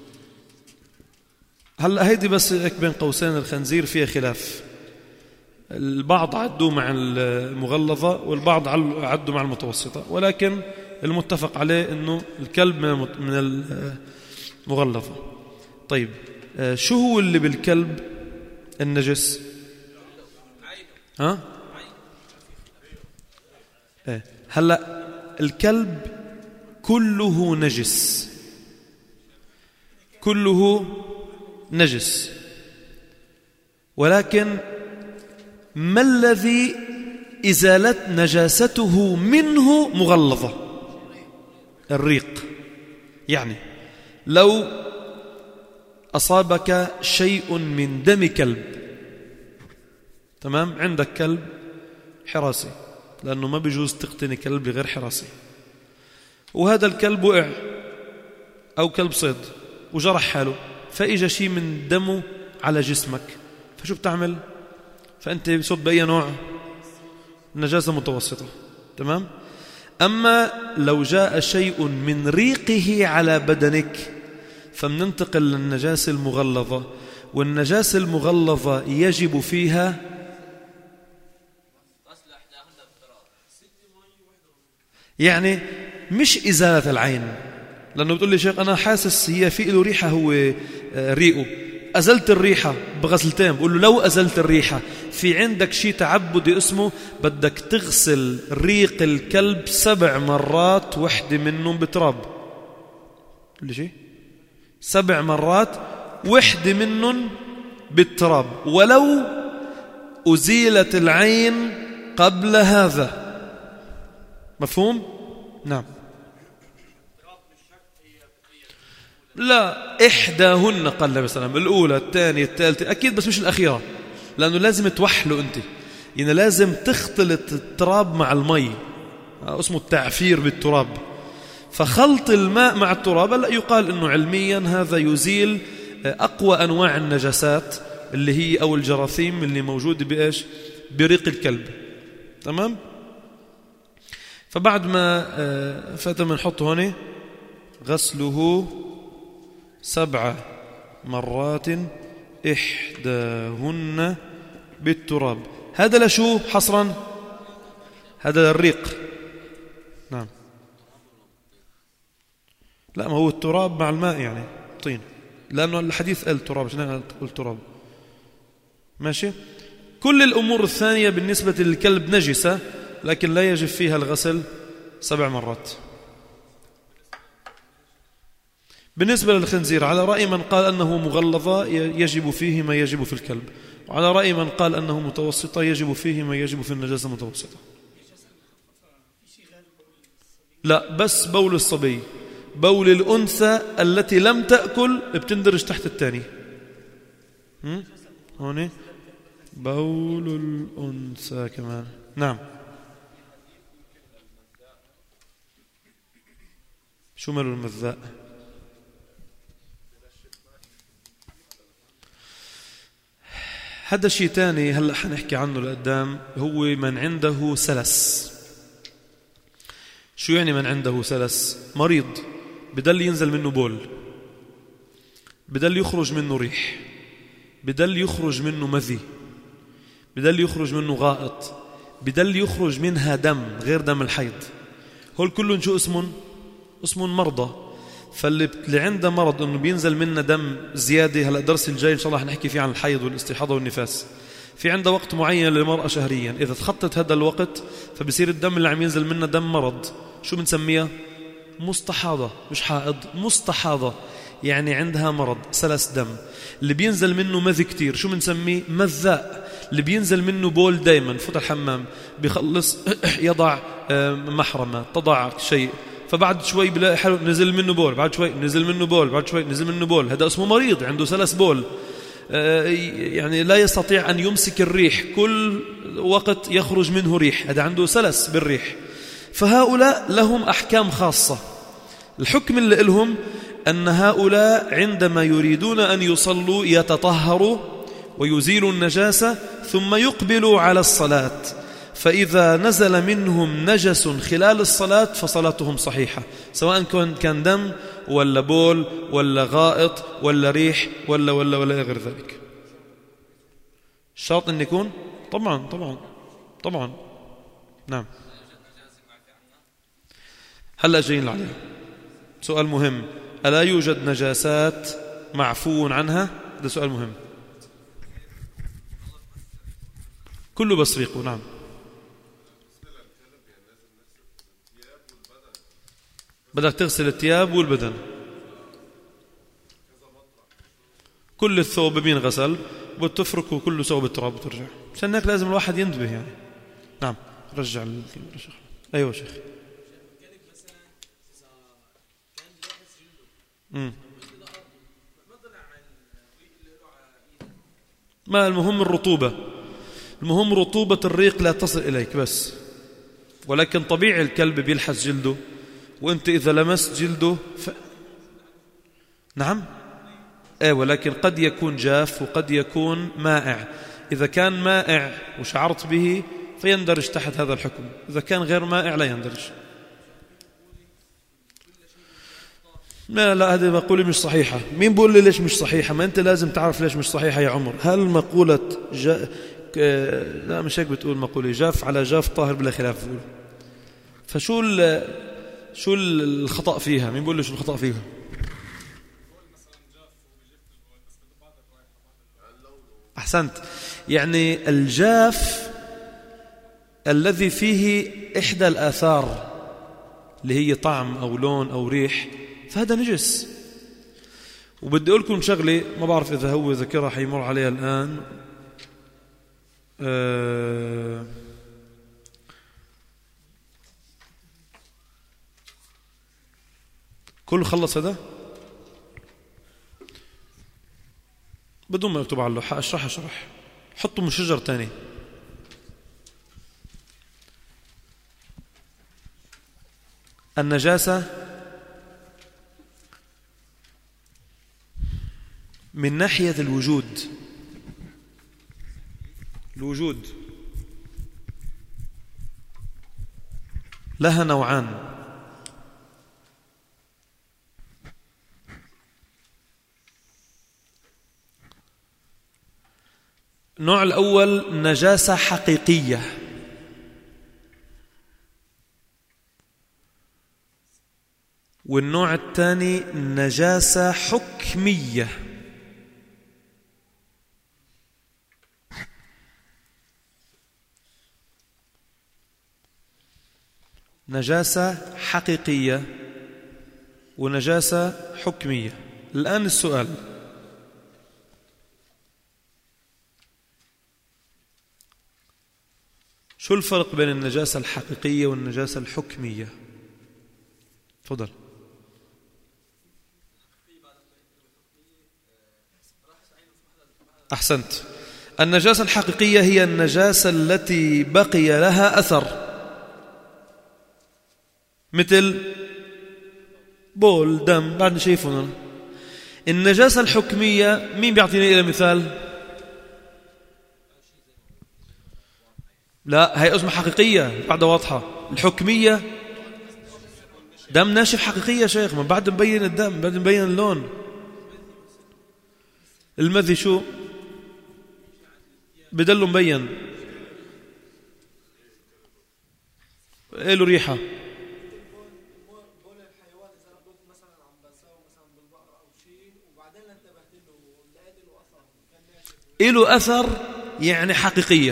[SPEAKER 1] هلا هيدي بس هيك بين قوسين الخنزير فيها خلاف، البعض عدوا مع المغلظة والبعض عدوا مع المتوسطة، ولكن المتفق عليه إنه الكلب من المغلظة. طيب آه شو هو اللي بالكلب النجس؟ ها؟ ايه هلا الكلب كله نجس، كله نجس، ولكن ما الذي إزالة نجاسته منه مغلظة؟ الريق. يعني لو أصابك شيء من دم كلب، تمام، عندك كلب حراسي، لأنه ما بيجوز تقتني كلب بغير حراسي، وهذا الكلب وقع أو كلب صيد وجرح حاله، فإجا شيء من دمه على جسمك، فشو بتعمل؟ فأنت بصب بأي نوع؟ نجاسة متوسطة. تمام. أما لو جاء شيء من ريقه على بدنك فمننتقل للنجاسة المغلظة، والنجاسة المغلظة يجب فيها يعني مش إزالة العين، لأنه بتقول لي شيخ أنا حاسس هي في له ريحة هو ريقه، أزلت الريحة بغسلتين، بقول له لو أزلت الريحة في عندك شيء تعبدي اسمه بدك تغسل ريق الكلب سبع مرات وحدة منهم بتراب. كل شيء سبع مرات وحدة منهم بالتراب ولو أزيلت العين قبل هذا. مفهوم؟ نعم. لا، إحداهن قال النبي صلى الله عليه وسلم، الأولى الثانية الثالثة أكيد، بس مش الأخيرة، لأنه لازم توحله أنت، يعني لازم تختلط التراب مع المي، اسمه التعفير بالتراب. فخلط الماء مع التراب لا يقال أنه علميا هذا يزيل أقوى أنواع النجاسات اللي هي أو الجراثيم اللي موجودة بإيش؟ بريق الكلب. تمام؟ فبعد ما فتم نحط هون غسله سبع مرات إحداهن بالتراب. هذا لشو حصرا؟ هذا للريق. نعم. لا، ما هو التراب مع الماء يعني طين، لأنه الحديث قال تراب عشان قلت تراب. ماشي. كل الأمور الثانية بالنسبة للكلب نجسة، لكن لا يجب فيها الغسل سبع مرات. بالنسبة للخنزير على رأي من قال أنه مغلظة يجب فيه ما يجب في الكلب، وعلى رأي من قال أنه متوسطة يجب فيه ما يجب في النجاسة المتوسطة. لا، بس بول الصبي، بول الأنثى التي لم تأكل بتندرج تحت الثاني. هون بول الأنثى كمان. نعم. شو ماله المذاء؟ هذا شيء تاني هلأ حنحكي عنه لقدام، هو من عنده سلس. شو يعني من عنده سلس؟ مريض بدل ينزل منه بول، بدل يخرج منه ريح، بدل يخرج منه مذي، بدل يخرج منه غائط، بدل يخرج منها دم غير دم الحيض. هول كلهم شو اسمهم؟ اسمهم مرضى. فاللي اللي عنده مرض انه بينزل منه دم زياده، هلا الدرس الجاي ان شاء الله حنحكي فيه عن الحيض والاستحاضه والنفاس. في عنده وقت معين للمرأة شهريا، اذا تخطت هذا الوقت فبصير الدم اللي عم ينزل منه دم مرض. شو بنسميها؟ مستحاضه، مش حائض، مستحاضه، يعني عندها مرض سلس دم. اللي بينزل منه مذي كتير شو بنسميه؟ مذاء. اللي بينزل منه بول دايما، فوت الحمام بيخلص يضع محرمه، تضع شيء، فبعد شوي بلاقي حلو نزل منه بول، بعد شوي نزل منه بول، بعد شوي نزل منه بول. هذا اسمه مريض عنده سلس بول، يعني لا يستطيع أن يمسك الريح، كل وقت يخرج منه ريح، هذا عنده سلس بالريح. فهؤلاء لهم أحكام خاصة. الحكم اللي لهم أن هؤلاء عندما يريدون أن يصلوا يتطهروا ويزيلوا النجاسة ثم يقبلوا على الصلاة، فإذا نزل منهم نجس خلال الصلاة فصلاتهم صحيحة، سواء كان دم ولا بول ولا غائط ولا ريح ولا ولا ولا غير ذلك. الشرط أن يكون طبعا طبعا طبعا. نعم. هلأ جايين عليها سؤال مهم، ألا يوجد نجاسات معفو عنها؟ هذا سؤال مهم. كله بصريقه. نعم. بدك تغسل الثياب والبدن، كل الثوب بينغسل وبتفركه كله سوا بالتراب وترجع. عشان هيك لازم الواحد ينتبه يعني. نعم. رجع الشيخ. ايوه شيخ. امم ما المهم الرطوبة، المهم رطوبة الريق لا تصل إليك بس، ولكن طبيعي الكلب بيلحس جلده، وانت اذا لمست جلده ف... نعم ايه، ولكن قد يكون جاف وقد يكون مائع. اذا كان مائع وشعرت به فيندرج تحت هذا الحكم، اذا كان غير مائع لا يندرج. لا لا، هذه مقولة مش صحيحة. مين بقول لي ليش مش صحيحة؟ ما انت لازم تعرف ليش مش صحيحة يا عمر. هل مقولة جا... لا مش هيك بتقول مقولة جاف على جاف طاهر بلا خلاف بقول. فشو ال... شو الخطأ فيها؟ مين بقول لي شو الخطأ فيها؟ أحسنت. يعني الجاف الذي فيه إحدى الآثار اللي هي طعم أو لون أو ريح، فهذا نجس. وبدي أقول لكم شغلة ما بعرف إذا هو ذكرها حيمر عليها الآن. أه كله خلص هذا بدون ما اكتب على اللوحة، اشرح اشرح حطوا من شجر تاني. النجاسة من ناحية الوجود، الوجود لها نوعان. النوع الأول نجاسة حقيقية، والنوع الثاني نجاسة حكمية. نجاسة حقيقية ونجاسة حكمية. الآن السؤال، شو الفرق بين النجاسة الحقيقية والنجاسة الحكمية؟ تفضل. أحسنت. النجاسة الحقيقية هي النجاسة التي بقي لها أثر، مثل بول، دم، بعد شايفون. النجاسة الحكمية مين بيعطيني إلى مثال؟ لا، هي اسمها حقيقية بعدها واضحة. الحكمية دم ناشف حقيقية شيخ، ما بعد مبين الدم، بعد مبين اللون. المذي شو بدله مبين، ايه له ريحة. إيه له أثر يعني حقيقية.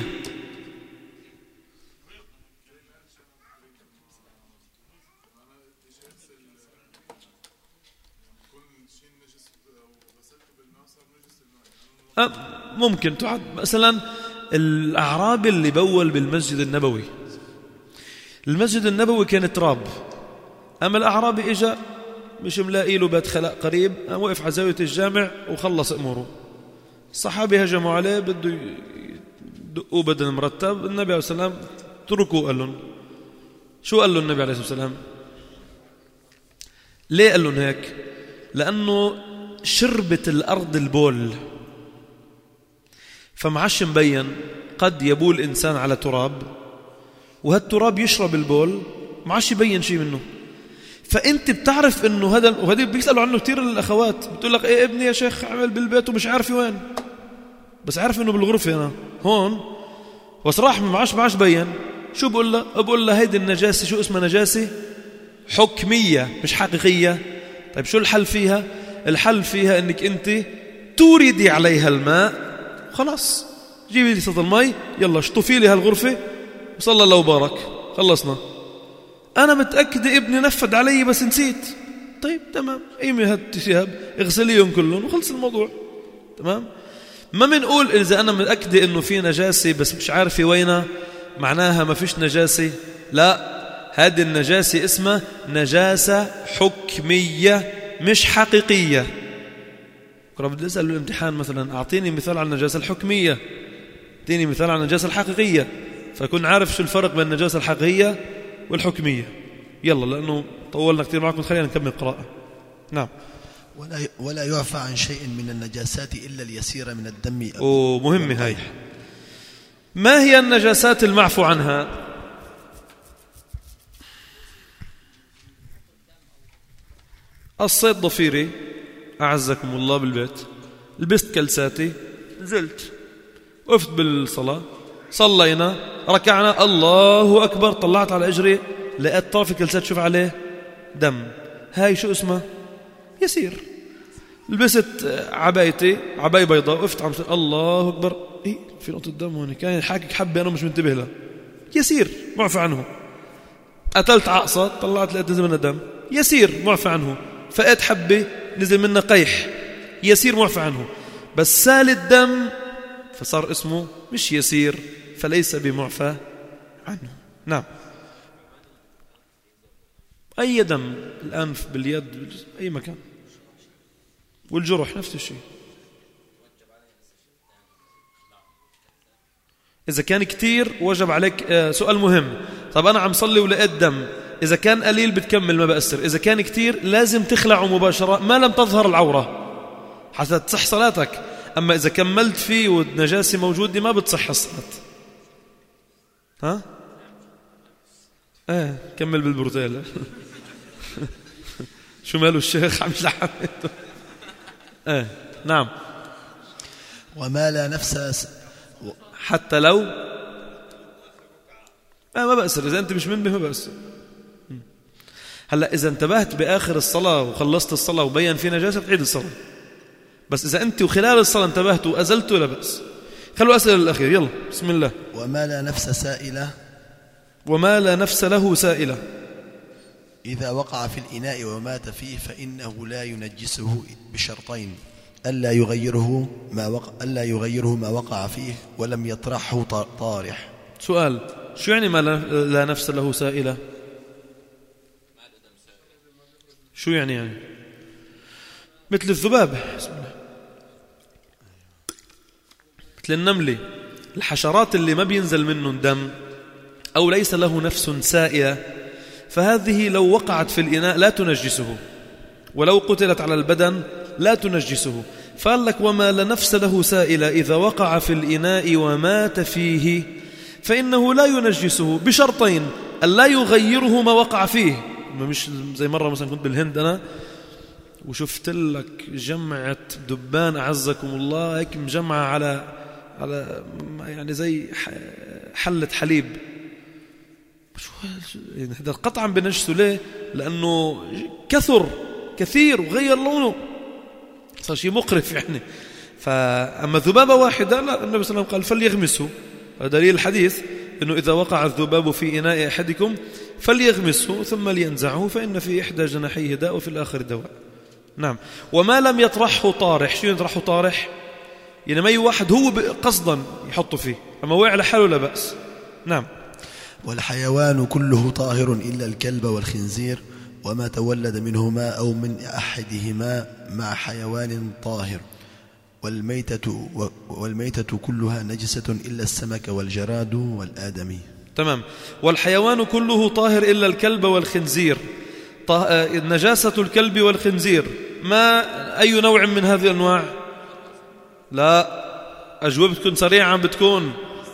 [SPEAKER 1] ممكن تعد مثلا الأعرابي اللي بول بالمسجد النبوي. المسجد النبوي كان تراب، أما الأعرابي إجا مش ملاقي له بيت خلاء قريب، وقف على زاوية الجامع وخلص أموره. الصحابة هجموا عليه بده يدقوا بدل مرتب. النبي عليه الصلاة والسلام تركوا. قال لهم شو قال له النبي عليه الصلاة والسلام؟ ليه قال لهم هيك؟ لأنه شربت الأرض البول، فمعش مبين. قد يبول إنسان على تراب وهالتراب يشرب البول، معش يبين شيء منه. فأنت بتعرف إنه هذا، وهذا بيسألوا عنه كثير الأخوات، بتقول لك إيه ابني يا شيخ عمل بالبيت ومش عارف وين، بس عارف إنه بالغرفة أنا هون، وصراحة معش معش بين. شو بقول له؟ بقول له هيدي النجاسة شو اسمها؟ نجاسة حكمية مش حقيقية. طيب شو الحل فيها؟ الحل فيها إنك أنت توردي عليها الماء، خلاص جيبي لي سطل المي، يلا شطفي لي هالغرفة وصلى الله وبارك، خلصنا. أنا متأكد ابني نفد علي بس نسيت. طيب تمام، ايمي هالثياب اغسليهم كلهم وخلص الموضوع. تمام. ما بنقول إذا أنا متأكد إنه في نجاسة بس مش عارفة وينها معناها ما فيش نجاسة. لا، هذه النجاسة اسمها نجاسة حكمية مش حقيقية. كنا بدي أسأل الامتحان مثلا أعطيني مثال على النجاسة الحكمية، أعطيني مثال على النجاسة الحقيقية، فكون عارف شو الفرق بين النجاسة الحقيقية والحكمية. يلا لأنه طولنا كثير معكم، خلينا نكمل قراءة. نعم.
[SPEAKER 2] ولا ولا يعفى عن شيء من النجاسات إلا اليسير من الدم.
[SPEAKER 1] ومهمة هاي. ما هي النجاسات المعفو عنها؟ الصيد ضفيري، أعزكم الله بالبيت، لبست كلساتي، نزلت وقفت بالصلاة، صلينا، ركعنا، الله أكبر، طلعت على أجري لقيت طرف الكلسات شوف عليه دم. هاي شو اسمها؟ يسير. لبست عبايتي، عباية بيضاء، وقفت عم الله أكبر، إيه في نقطة دم هون كان يحاكك حبة أنا مش منتبه لها يسير معفى عنه. قتلت عقصة طلعت لقيت نزل منها دم يسير معفى عنه. فقيت حبة نزل منها قيح يسير معفى عنه. بس سال الدم فصار اسمه مش يسير فليس بمعفى عنه. نعم. أي دم الأنف باليد أي مكان والجرح نفس الشيء. إذا كان كتير وجب عليك. آه سؤال مهم. طب أنا عم صلي ولقيت دم إذا كان قليل بتكمل ما بأثر. إذا كان كتير لازم تخلعه مباشرة ما لم تظهر العورة حتى تصح صلاتك. أما إذا كملت فيه والنجاسة موجودة ما بتصح الصلاة. ها؟ آه كمل بالبروتيل. شو ماله الشيخ عم يلحق. آه نعم.
[SPEAKER 2] وما لا نفس
[SPEAKER 1] حتى لو آه ما بأسر. إذا أنت مش منبه ما بأسر. هلأ إذا انتبهت بآخر الصلاة وخلصت الصلاة وبين في نجاسة تعيد الصلاة. بس إذا أنت وخلال الصلاة انتبهت وأزلت لا بأس. خلوا أسئلة للأخير يلا بسم الله.
[SPEAKER 2] وما لا نفس سائلة
[SPEAKER 1] وما لا نفس له سائلة
[SPEAKER 2] إذا وقع في الإناء ومات فيه فإنه لا ينجسه بشرطين: ألا يغيره ما وقع ألا يغيره ما وقع فيه ولم يطرحه طارح.
[SPEAKER 1] سؤال شو يعني ما لا نفس له سائلة؟ شو يعني يعني مثل الذباب بسم الله. مثل النملة الحشرات اللي ما بينزل منهم دم أو ليس له نفس سائلة فهذه لو وقعت في الإناء لا تنجسه ولو قتلت على البدن لا تنجسه. فقال لك وما لا نفس له سائلة إذا وقع في الإناء ومات فيه فإنه لا ينجسه بشرطين: ألا يغيره ما وقع فيه. مش زي مرة مثلا كنت بالهند أنا وشفت لك جمعة دبان أعزكم الله هيك مجمعة على على يعني زي حلة حليب. شو هذا قطعا بنجسه ليه؟ لأنه كثر كثير وغير لونه صار شيء مقرف يعني. فأما ذبابة واحدة لا النبي صلى الله عليه وسلم قال فليغمسه. دليل الحديث إنه إذا وقع الذباب في إناء أحدكم فليغمسه ثم لينزعه فإن في إحدى جناحيه داء وفي الآخر دواء. نعم. وما لم يطرحه طارح. شو يطرحه طارح؟ يعني ما واحد هو قصدا يحطه فيه أما وقع لحاله لا بأس. نعم.
[SPEAKER 2] والحيوان كله طاهر إلا الكلب والخنزير وما تولد منهما أو من أحدهما مع حيوان طاهر. والميتة, والميتة كلها نجسة إلا السمك والجراد والآدمي.
[SPEAKER 1] تمام. والحيوان كله طاهر إلا الكلب والخنزير. نجاسة الكلب والخنزير ما أي نوع من هذه الأنواع؟ لا أجوبتكم سريعا بتكون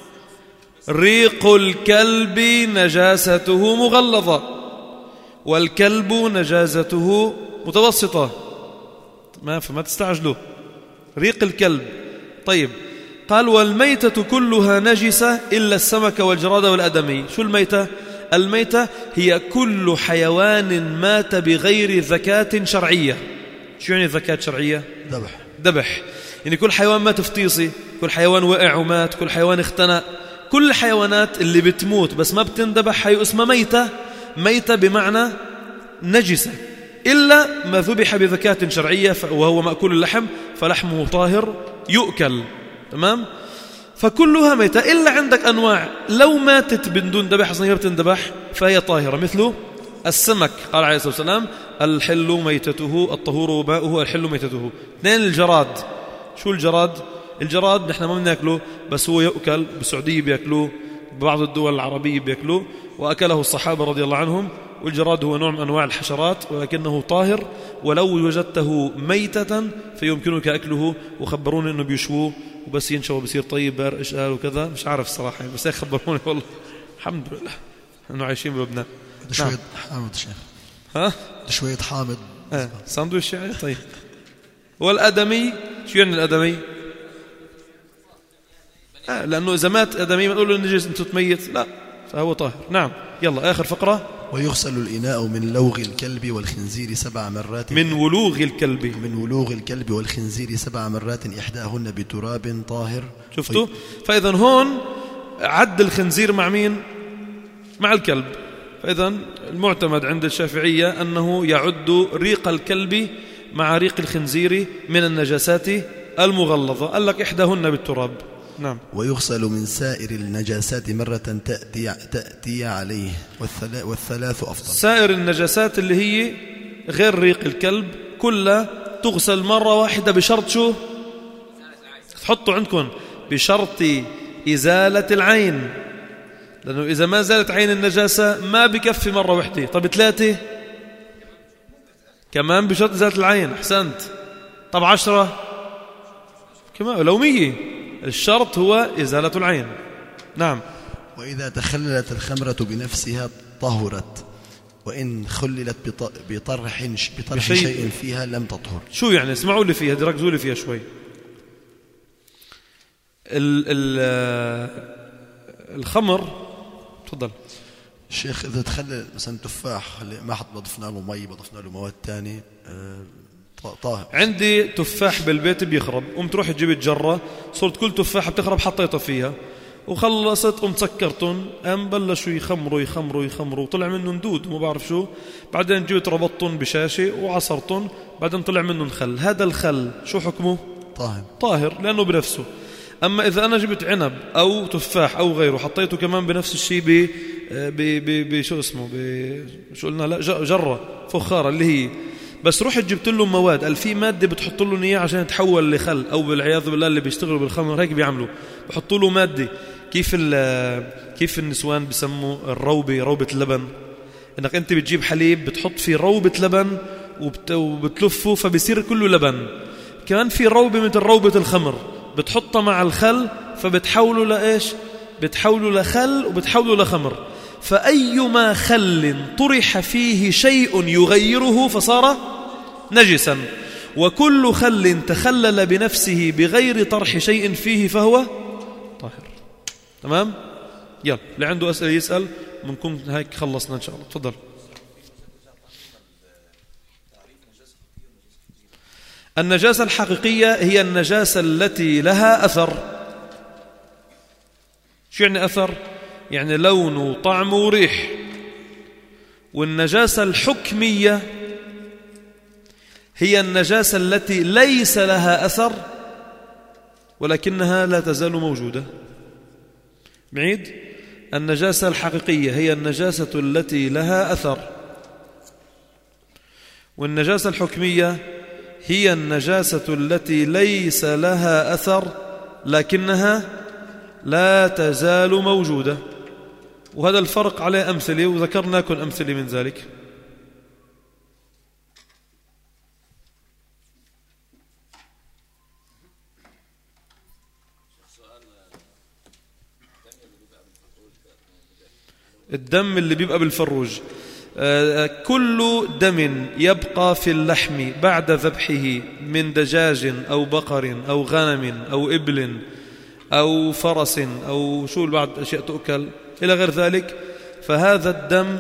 [SPEAKER 1] ريق الكلب نجاسته مغلظة والكلب نجاسته متوسطة. ما فما تستعجلوا. ريق الكلب. طيب قال والميتة كلها نجسة إلا السمك والجراد والأدمي. شو الميتة؟ الميتة هي كل حيوان مات بغير ذكاة شرعية. شو يعني ذكاة شرعية؟
[SPEAKER 2] ذبح.
[SPEAKER 1] ذبح يعني كل حيوان مات فطيسي، كل حيوان وقع ومات، كل حيوان اختنق. كل الحيوانات اللي بتموت بس ما بتندبح هي اسمها ميتة. ميتة بمعنى نجسة إلا ما ذبح بذكاة شرعية وهو مأكول اللحم فلحمه طاهر يؤكل. تمام. فكلها ميتة إلا عندك أنواع لو ماتت من دون ذبح أصلا هي بتندبح فهي طاهرة مثل السمك. قال عليه الصلاة والسلام الحل ميتته الطهور ماؤه الحل ميتته. اثنين الجراد. شو الجراد؟ الجراد نحن ما بناكله بس هو يؤكل. بالسعودية بيأكلوه ببعض الدول العربية بيأكلوه وأكله الصحابة رضي الله عنهم. والجراد هو نوع من أنواع الحشرات ولكنه طاهر ولو وجدته ميتة فيمكنك أكله. وخبروني أنه بيشوه وبس ينشوه بصير طيب بارقش قال وكذا مش عارف الصراحة بس هيك خبروني والله الحمد لله أنه عايشين بلبنان.
[SPEAKER 2] شوية نعم. حامض شيخ.
[SPEAKER 1] ها؟
[SPEAKER 2] شوية حامض.
[SPEAKER 1] آه. ساندويش يعني طيب. والأدمي شو يعني الأدمي؟ آه لأنه إذا مات أدمي ما نقول له النجس أنت تميت لا فهو طاهر. نعم. يلا آخر فقرة
[SPEAKER 2] ويغسل الإناء من لوغ الكلب والخنزير سبع مرات
[SPEAKER 1] من ولوغ الكلب
[SPEAKER 2] من ولوغ الكلب والخنزير سبع مرات إحداهن بتراب طاهر.
[SPEAKER 1] شفتوا؟ فإذا هون عد الخنزير مع مين؟ مع الكلب. فإذا المعتمد عند الشافعية أنه يعد ريق الكلب مع ريق الخنزير من النجاسات المغلظة. قال لك إحداهن بالتراب. نعم.
[SPEAKER 2] ويغسل من سائر النجاسات مرة تأتي, تأتي عليه والثلاث أفضل.
[SPEAKER 1] سائر النجاسات اللي هي غير ريق الكلب كلها تغسل مرة واحدة بشرط شو؟ تحطوا عندكم بشرط إزالة العين، لأنه إذا ما زالت عين النجاسة ما بكفي مرة واحدة. طب ثلاثة كمان بشرط إزالة العين. أحسنت. طب عشرة كمان لو مية. الشرط هو إزالة العين. نعم.
[SPEAKER 2] وإذا تخللت الخمرة بنفسها طهرت، وإن خللت بطرح بطرح شيء, شيء فيها لم تطهر.
[SPEAKER 1] شو يعني؟ اسمعوا لي فيها، ركزوا لي فيها شوي. ال ال الخمر. تفضل
[SPEAKER 2] الشيخ. إذا تخلل مثلا تفاح ما حط بضفنا له مي بضفنا له مواد تانية طاهر.
[SPEAKER 1] عندي تفاح بالبيت بيخرب، قمت روح جبت جرة، صرت كل تفاحة بتخرب حطيتها فيها وخلصت، قمت سكرتهم، قام بلشوا يخمروا يخمروا يخمروا وطلع منهم دود وما بعرف شو. بعدين جبت ربطتهم بشاشة وعصرتهم، بعدين طلع منهم خل. هذا الخل شو حكمه؟
[SPEAKER 2] طاهر.
[SPEAKER 1] طاهر لأنه بنفسه. أما إذا أنا جبت عنب أو تفاح أو غيره حطيته كمان بنفس الشيء ب بشو اسمه بشو قلنا لا جرة فخارة اللي هي، بس رحت جبت له مواد، قال في مادة بتحط له إياه عشان يتحول لخل، أو بالعياذ بالله اللي بيشتغلوا بالخمر هيك بيعملوا، بحطوا له مادة. كيف كيف النسوان بسموا الروبة، روبة اللبن، إنك أنت بتجيب حليب بتحط فيه روبة لبن وبتلفه فبيصير كله لبن. كمان في روبة مثل روبة الخمر بتحطها مع الخل فبتحوله لإيش؟ بتحوله لخل وبتحوله لخمر. فأيما خل طرح فيه شيء يغيره فصار نجسا، وكل خل تخلل بنفسه بغير طرح شيء فيه فهو طاهر. تمام؟ يلا اللي عنده أسئلة يسأل، منكم هيك خلصنا إن شاء الله. تفضل. النجاسة الحقيقية هي النجاسة التي لها أثر. شو يعني أثر؟ يعني لون وطعم وريح. والنجاسة الحكمية هي النجاسة التي ليس لها أثر ولكنها لا تزال موجودة. بعيد. النجاسة الحقيقية هي النجاسة التي لها أثر، والنجاسة الحكمية هي النجاسة التي ليس لها أثر لكنها لا تزال موجودة. وهذا الفرق عليه أمثلة وذكرنا لكم أمثلة من ذلك. الدم اللي بيبقى بالفروج، كل دم يبقى في اللحم بعد ذبحه من دجاج أو بقر أو غنم أو إبل أو فرس أو شو بعض أشياء تؤكل إلى غير ذلك، فهذا الدم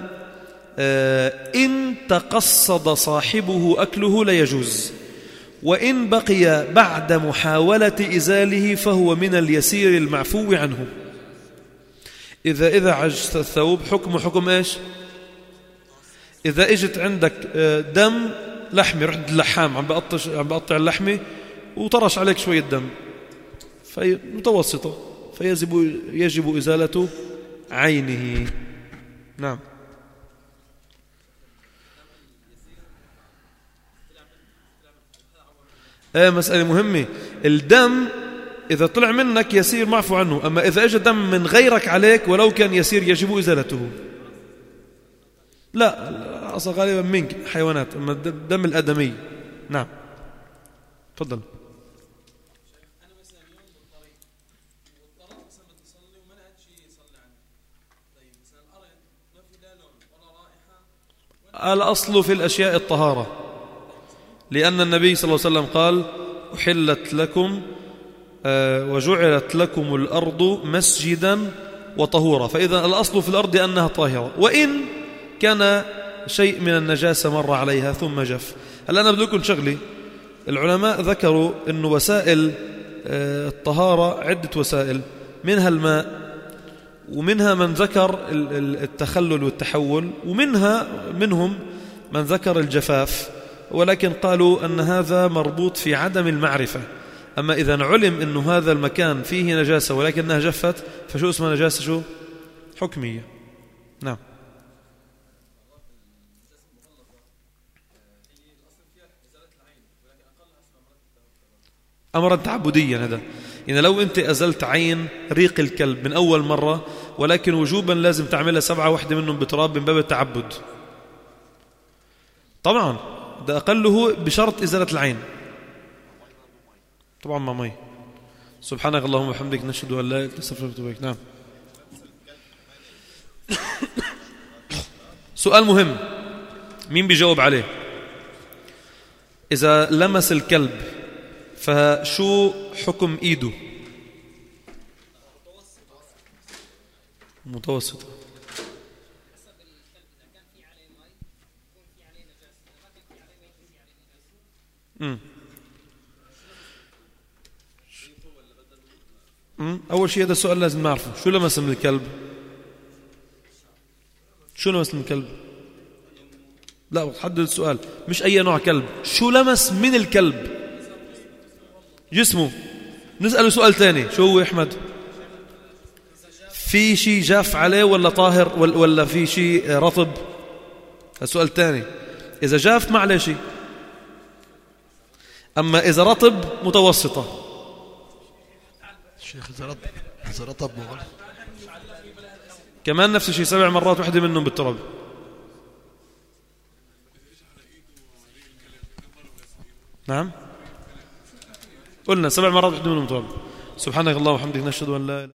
[SPEAKER 1] إن تقصد صاحبه أكله لا يجوز، وإن بقي بعد محاولة إزاله فهو من اليسير المعفو عنه. إذا إذا عجز الثوب حكم حكم إيش؟ إذا إجت عندك دم لحمي، رحت اللحام عم بقطش عم بقطع اللحمة وطرش عليك شوية دم في متوسطة، فيجب يجب إزالة عينه. نعم. ايه مسألة مهمة. الدم إذا طلع منك يسير معفو عنه، أما إذا اجى دم من غيرك عليك ولو كان يسير يجب إزالته. لا أصلا غالبا منك حيوانات، أما الدم الآدمي. نعم تفضل. الأصل في الأشياء الطهارة، لأن النبي صلى الله عليه وسلم قال أحلت لكم وجعلت لكم الأرض مسجدا وطهورا، فإذا الأصل في الأرض أنها طاهرة، وإن كان شيء من النجاسة مر عليها ثم جف. هل أنا بدي أقول شغلي، العلماء ذكروا أن وسائل الطهارة عدة وسائل، منها الماء، ومنها من ذكر التخلل والتحول، ومنها منهم من ذكر الجفاف، ولكن قالوا أن هذا مربوط في عدم المعرفة. أما إذا علم أن هذا المكان فيه نجاسة ولكنها جفت، فشو اسمها نجاسة شو حكمية. نعم. أمرا تعبديا هذا، يعني لو أنت أزلت عين ريق الكلب من أول مرة، ولكن وجوبا لازم تعملها سبعة واحدة منهم بتراب من باب التعبد. طبعا ده أقله بشرط إزالة العين، طبعا ما مي. سبحانك اللهم وبحمدك نشهد أن لا إله إلا أنت نستغفرك ونتوب إليك. نعم. سؤال مهم، مين بيجاوب عليه؟ إذا لمس الكلب فشو حكم إيده؟ متوسطة. امم أول شيء هذا السؤال لازم نعرفه، شو لمس من الكلب؟ شو لمس من الكلب؟ لا حدد السؤال، مش أي نوع كلب، شو لمس من الكلب؟ جسمه. نسأله سؤال تاني، شو هو أحمد؟ في شيء جاف عليه ولا طاهر ولا في شيء رطب؟ السؤال الثاني. إذا جاف ما عليه شيء، أما إذا رطب متوسطة.
[SPEAKER 2] الشيخ إذا رطب إذا رطب مغل
[SPEAKER 1] كمان نفس الشيء، سبع مرات واحدة منهم بالتراب. نعم قلنا سبع مرات واحدة منهم بالتراب. سبحانك اللهم وبحمدك نشهد أن لا